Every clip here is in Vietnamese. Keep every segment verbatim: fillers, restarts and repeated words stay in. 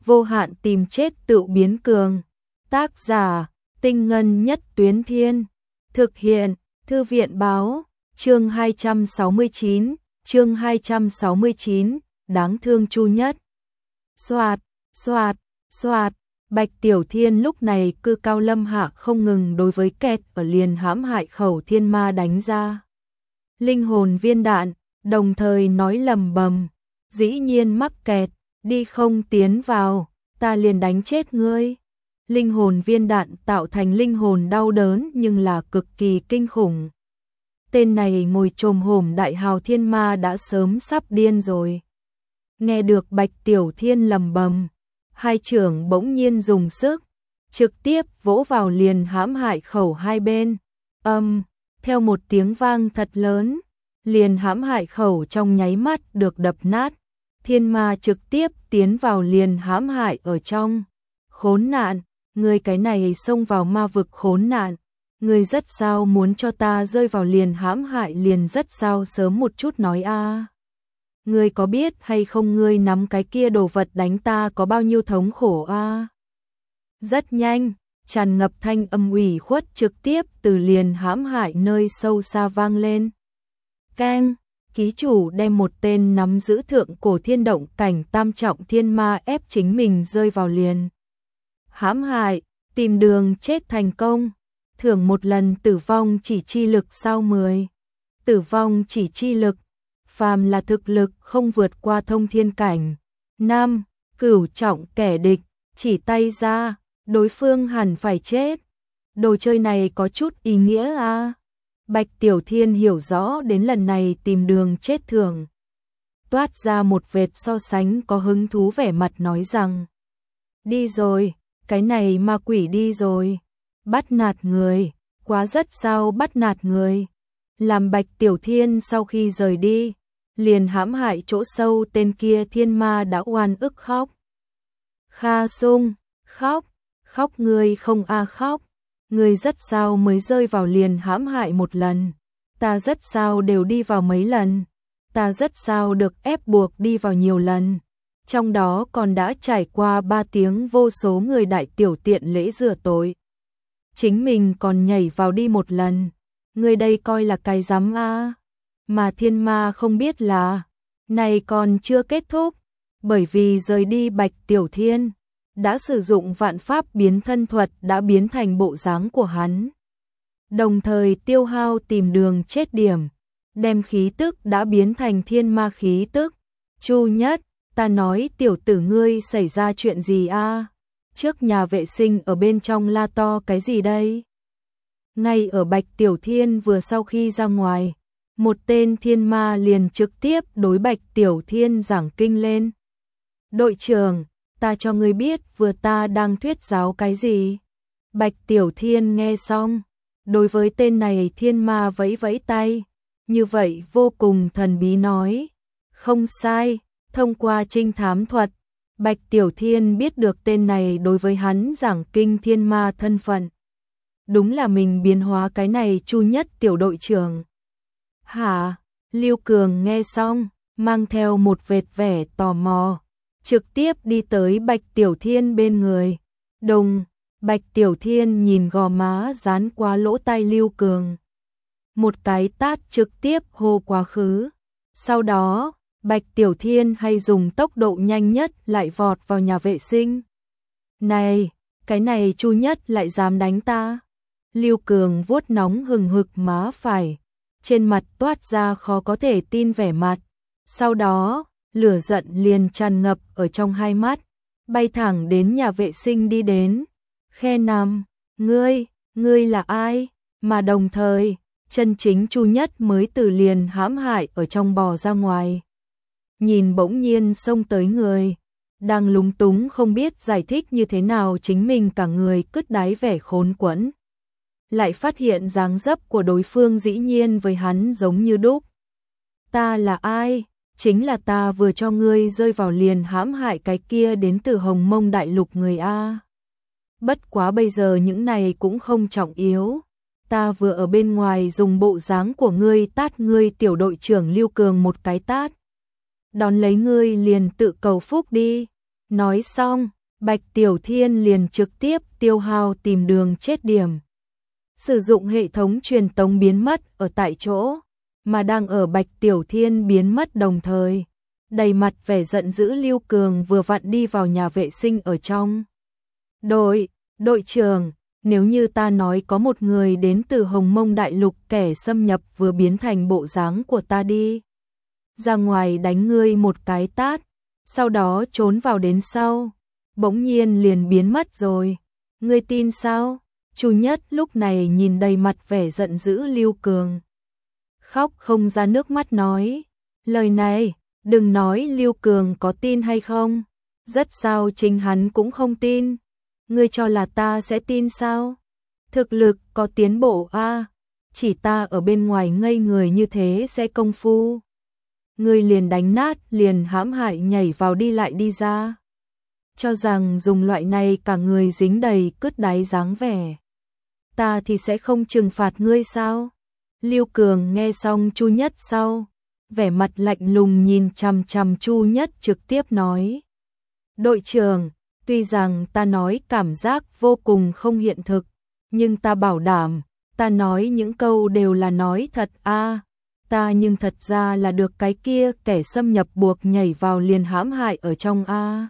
vô hạn tìm chết tự biến cường. Tác giả, Tinh Ngân Nhất Tuyến Thiên. Thực hiện, Thư viện Báo. Chương hai trăm sáu mươi chín, chương hai trăm sáu mươi chín, đáng thương Chu Nhất. Soạt, soạt, soạt, Bạch Tiểu Thiên lúc này cư cao lâm hạ không ngừng đối với kẹt ở liền hãm hại khẩu thiên ma đánh ra. Linh hồn viên đạn, đồng thời nói lầm bầm, dĩ nhiên mắc kẹt, đi không tiến vào, ta liền đánh chết ngươi. Linh hồn viên đạn tạo thành linh hồn đau đớn nhưng là cực kỳ kinh khủng. Tên này ngồi chồm hổm đại hào thiên ma đã sớm sắp điên rồi. Nghe được Bạch Tiểu Thiên lầm bầm, hai trưởng bỗng nhiên dùng sức, trực tiếp vỗ vào liền hãm hại khẩu hai bên. Âm, um, theo một tiếng vang thật lớn, liền hãm hại khẩu trong nháy mắt được đập nát. Thiên ma trực tiếp tiến vào liền hãm hại ở trong. Khốn nạn, người cái này xông vào ma vực khốn nạn. Người rất sao muốn cho ta rơi vào liền hãm hại liền rất sao sớm một chút nói a. À. Ngươi có biết hay không ngươi nắm cái kia đồ vật đánh ta có bao nhiêu thống khổ a? À? Rất nhanh, tràn ngập thanh âm ủy khuất trực tiếp từ liền hãm hại nơi sâu xa vang lên. Keng, ký chủ đem một tên nắm giữ thượng cổ thiên động cảnh tam trọng thiên ma ép chính mình rơi vào liền hãm hại, tìm đường chết thành công. Thưởng một lần tử vong chỉ chi lực sau mười. Tử vong chỉ chi lực, phàm là thực lực không vượt qua thông thiên cảnh. năm. Cửu trọng kẻ địch, chỉ tay ra, đối phương hẳn phải chết. Đồ chơi này có chút ý nghĩa à? Bạch Tiểu Thiên hiểu rõ đến lần này tìm đường chết thường. Toát ra một vệt so sánh có hứng thú vẻ mặt nói rằng. Đi rồi, cái này ma quỷ đi rồi. Bắt nạt người, quá rất sao bắt nạt người. Làm Bạch Tiểu Thiên sau khi rời đi, liền hãm hại chỗ sâu tên kia thiên ma đã oan ức khóc. Kha Sung, khóc, khóc ngươi không a à khóc. Ngươi rất sao mới rơi vào liền hãm hại một lần. Ta rất sao đều đi vào mấy lần. Ta rất sao được ép buộc đi vào nhiều lần. Trong đó còn đã trải qua ba tiếng vô số người đại tiểu tiện lễ rửa tội. Chính mình còn nhảy vào đi một lần. Người đây coi là cái rắm a. Mà thiên ma không biết là này còn chưa kết thúc, bởi vì rời đi Bạch Tiểu Thiên đã sử dụng vạn pháp biến thân thuật đã biến thành bộ dáng của hắn. Đồng thời tiêu hao tìm đường chết điểm, đem khí tức đã biến thành thiên ma khí tức. Chu Nhất, ta nói tiểu tử ngươi xảy ra chuyện gì a? À? Trước nhà vệ sinh ở bên trong la to cái gì đây? Ngay ở Bạch Tiểu Thiên vừa sau khi ra ngoài, một tên thiên ma liền trực tiếp đối Bạch Tiểu Thiên giảng kinh lên. Đội trưởng, ta cho ngươi biết vừa ta đang thuyết giáo cái gì? Bạch Tiểu Thiên nghe xong, đối với tên này thiên ma vẫy vẫy tay, như vậy vô cùng thần bí nói. Không sai, thông qua trinh thám thuật, Bạch Tiểu Thiên biết được tên này đối với hắn giảng kinh thiên ma thân phận. Đúng là mình biến hóa cái này Chu Nhất tiểu đội trưởng. Hả? Lưu Cường nghe xong, mang theo một vệt vẻ tò mò, trực tiếp đi tới Bạch Tiểu Thiên bên người. Đùng, Bạch Tiểu Thiên nhìn gò má dán qua lỗ tai Lưu Cường. Một cái tát trực tiếp hô quá khứ. Sau đó, Bạch Tiểu Thiên hay dùng tốc độ nhanh nhất lại vọt vào nhà vệ sinh. Này, cái này Chu Nhất lại dám đánh ta. Lưu Cường vuốt nóng hừng hực má phải, trên mặt toát ra khó có thể tin vẻ mặt. Sau đó, lửa giận liền tràn ngập ở trong hai mắt, bay thẳng đến nhà vệ sinh đi đến. Khe nằm, ngươi, ngươi là ai? Mà đồng thời, chân chính Chu Nhất mới từ liền hãm hại ở trong bò ra ngoài. Nhìn bỗng nhiên xông tới người, đang lúng túng không biết giải thích như thế nào chính mình cả người cứt đáy vẻ khốn quẫn. Lại phát hiện dáng dấp của đối phương dĩ nhiên với hắn giống như đúc. Ta là ai? Chính là ta vừa cho ngươi rơi vào liền hãm hại cái kia đến từ Hồng Mông Đại Lục người a. Bất quá bây giờ những này cũng không trọng yếu. Ta vừa ở bên ngoài dùng bộ dáng của ngươi tát ngươi tiểu đội trưởng Lưu Cường một cái tát. Đón lấy ngươi liền tự cầu phúc đi. Nói xong, Bạch Tiểu Thiên liền trực tiếp tiêu hao tìm đường chết điểm. Sử dụng hệ thống truyền tống biến mất ở tại chỗ, mà đang ở Bạch Tiểu Thiên biến mất đồng thời. Đầy mặt vẻ giận dữ Lưu Cường vừa vặn đi vào nhà vệ sinh ở trong. Đội, đội trưởng, nếu như ta nói có một người đến từ Hồng Mông Đại Lục kẻ xâm nhập vừa biến thành bộ dáng của ta đi. Ra ngoài đánh ngươi một cái tát, sau đó trốn vào đến sau, bỗng nhiên liền biến mất rồi. Ngươi tin sao? Chu Nhất lúc này nhìn đầy mặt vẻ giận dữ Lưu Cường. Khóc không ra nước mắt nói, lời này, đừng nói Lưu Cường có tin hay không, rất sao chính hắn cũng không tin. Ngươi cho là ta sẽ tin sao? Thực lực có tiến bộ a, à, chỉ ta ở bên ngoài ngây người như thế sẽ công phu. Ngươi liền đánh nát, liền hãm hại nhảy vào đi lại đi ra. Cho rằng dùng loại này cả người dính đầy cứt đáy dáng vẻ. Ta thì sẽ không trừng phạt ngươi sao? Lưu Cường nghe xong Chu Nhất sau, vẻ mặt lạnh lùng nhìn chằm chằm Chu Nhất trực tiếp nói. Đội trưởng, tuy rằng ta nói cảm giác vô cùng không hiện thực, nhưng ta bảo đảm, ta nói những câu đều là nói thật a. À, ta nhưng thật ra là được cái kia kẻ xâm nhập buộc nhảy vào liền hãm hại ở trong a. À.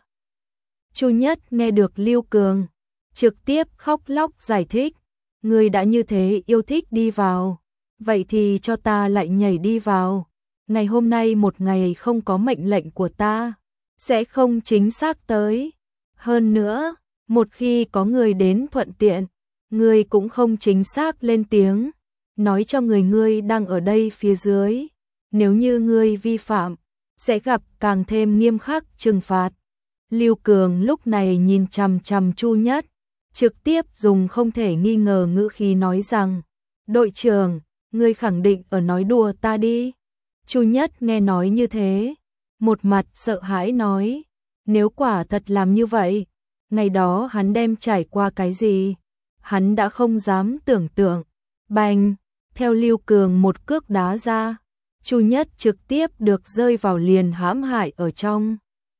Chu Nhất nghe được Lưu Cường, trực tiếp khóc lóc giải thích, ngươi đã như thế yêu thích đi vào, vậy thì cho ta lại nhảy đi vào. Ngày hôm nay một ngày không có mệnh lệnh của ta, sẽ không chính xác tới. Hơn nữa, một khi có người đến thuận tiện, ngươi cũng không chính xác lên tiếng, nói cho người ngươi đang ở đây phía dưới. Nếu như ngươi vi phạm, sẽ gặp càng thêm nghiêm khắc trừng phạt. Lưu Cường lúc này nhìn chằm chằm Chu Nhất, trực tiếp dùng không thể nghi ngờ ngữ khí nói rằng, đội trưởng, ngươi khẳng định ở nói đùa ta đi. Chu Nhất nghe nói như thế, một mặt sợ hãi nói, nếu quả thật làm như vậy, ngày đó hắn đem trải qua cái gì, hắn đã không dám tưởng tượng. Bành, theo Lưu Cường một cước đá ra, Chu Nhất trực tiếp được rơi vào liền hãm hại ở trong.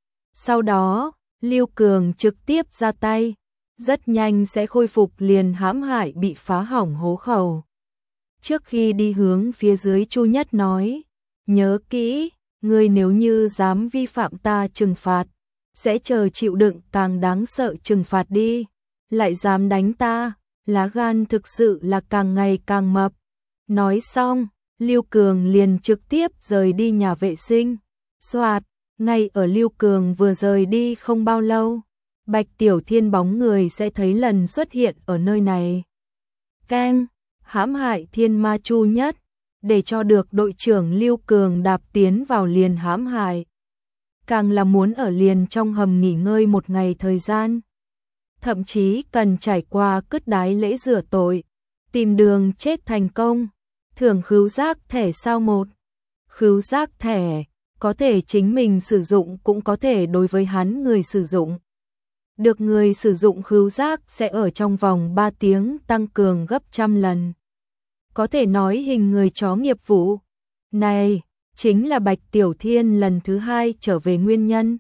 Sau đó, Lưu Cường trực tiếp ra tay, rất nhanh sẽ khôi phục liền hãm hại bị phá hỏng hố khẩu. Trước khi đi hướng phía dưới, Chu Nhất nói, nhớ kỹ, ngươi nếu như dám vi phạm ta trừng phạt, sẽ chờ chịu đựng càng đáng sợ trừng phạt đi. Lại dám đánh ta, lá gan thực sự là càng ngày càng mập. Nói xong, Lưu Cường liền trực tiếp rời đi nhà vệ sinh. Soạt, ngay ở Lưu Cường vừa rời đi không bao lâu, Bạch Tiểu Thiên bóng người sẽ thấy lần xuất hiện ở nơi này. Keng, hãm hại thiên ma Chu Nhất, để cho được đội trưởng Lưu Cường đạp tiến vào liền hãm hại. Càng là muốn ở liền trong hầm nghỉ ngơi một ngày thời gian. Thậm chí cần trải qua cứt đáy lễ rửa tội, tìm đường chết thành công, thưởng khứu giác thẻ sao một. Khứu giác thẻ, có thể chính mình sử dụng cũng có thể đối với hắn người sử dụng. Được người sử dụng khứu giác sẽ ở trong vòng ba tiếng tăng cường gấp trăm lần. Có thể nói hình người chó nghiệp vụ. Này, chính là Bạch Tiểu Thiên lần thứ hai trở về nguyên nhân.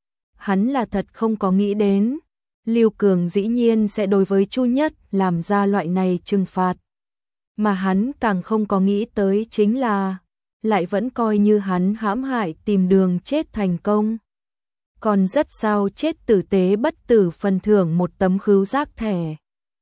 Hắn là thật không có nghĩ đến, Lưu Cường dĩ nhiên sẽ đối với Chu Nhất làm ra loại này trừng phạt. Mà hắn càng không có nghĩ tới chính là, lại vẫn coi như hắn hãm hại tìm đường chết thành công. Còn rất sao chết tử tế bất tử phần thưởng một tấm khứu giác thẻ.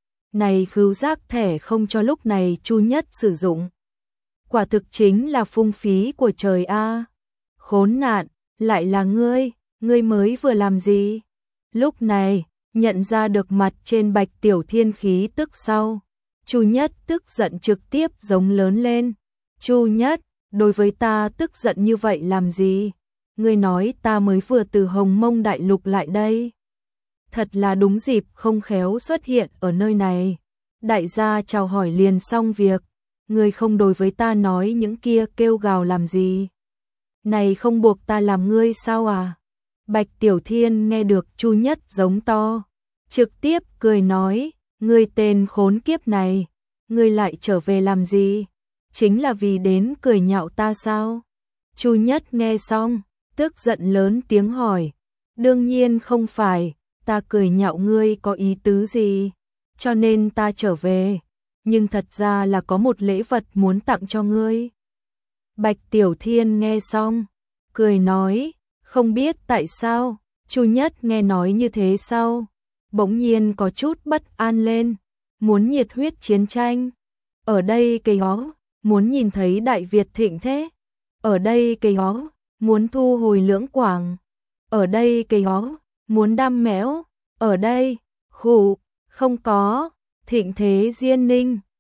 Này khứu giác thẻ không cho lúc này Chu Nhất sử dụng. Quả thực chính là phung phí của trời a. Khốn nạn, lại là ngươi, ngươi mới vừa làm gì? Lúc này, nhận ra được mặt trên Bạch Tiểu Thiên khí tức sau, Chu Nhất tức giận trực tiếp giống lớn lên. Chu Nhất, đối với ta tức giận như vậy làm gì? Ngươi nói ta mới vừa từ Hồng Mông Đại Lục lại đây. Thật là đúng dịp không khéo xuất hiện ở nơi này. Đại gia chào hỏi liền xong việc. Ngươi không đối với ta nói những kia kêu gào làm gì? Này không buộc ta làm ngươi sao à? Bạch Tiểu Thiên nghe được Chu Nhất giống to, trực tiếp cười nói, ngươi tên khốn kiếp này, ngươi lại trở về làm gì? Chính là vì đến cười nhạo ta sao? Chu Nhất nghe xong, tức giận lớn tiếng hỏi, Đương nhiên không phải, ta cười nhạo ngươi có ý tứ gì, cho nên ta trở về, nhưng thật ra là có một lễ vật muốn tặng cho ngươi. Bạch Tiểu Thiên nghe xong, cười nói, không biết tại sao, Chu Nhất nghe nói như thế sau, bỗng nhiên có chút bất an lên, muốn nhiệt huyết chiến tranh. Ở đây cây ó, muốn nhìn thấy Đại Việt thịnh thế. Ở đây cây ó, muốn thu hồi Lưỡng Quảng. Ở đây cây ó, muốn đam mẽo. Ở đây, khụ, không có, thịnh thế Diên Ninh.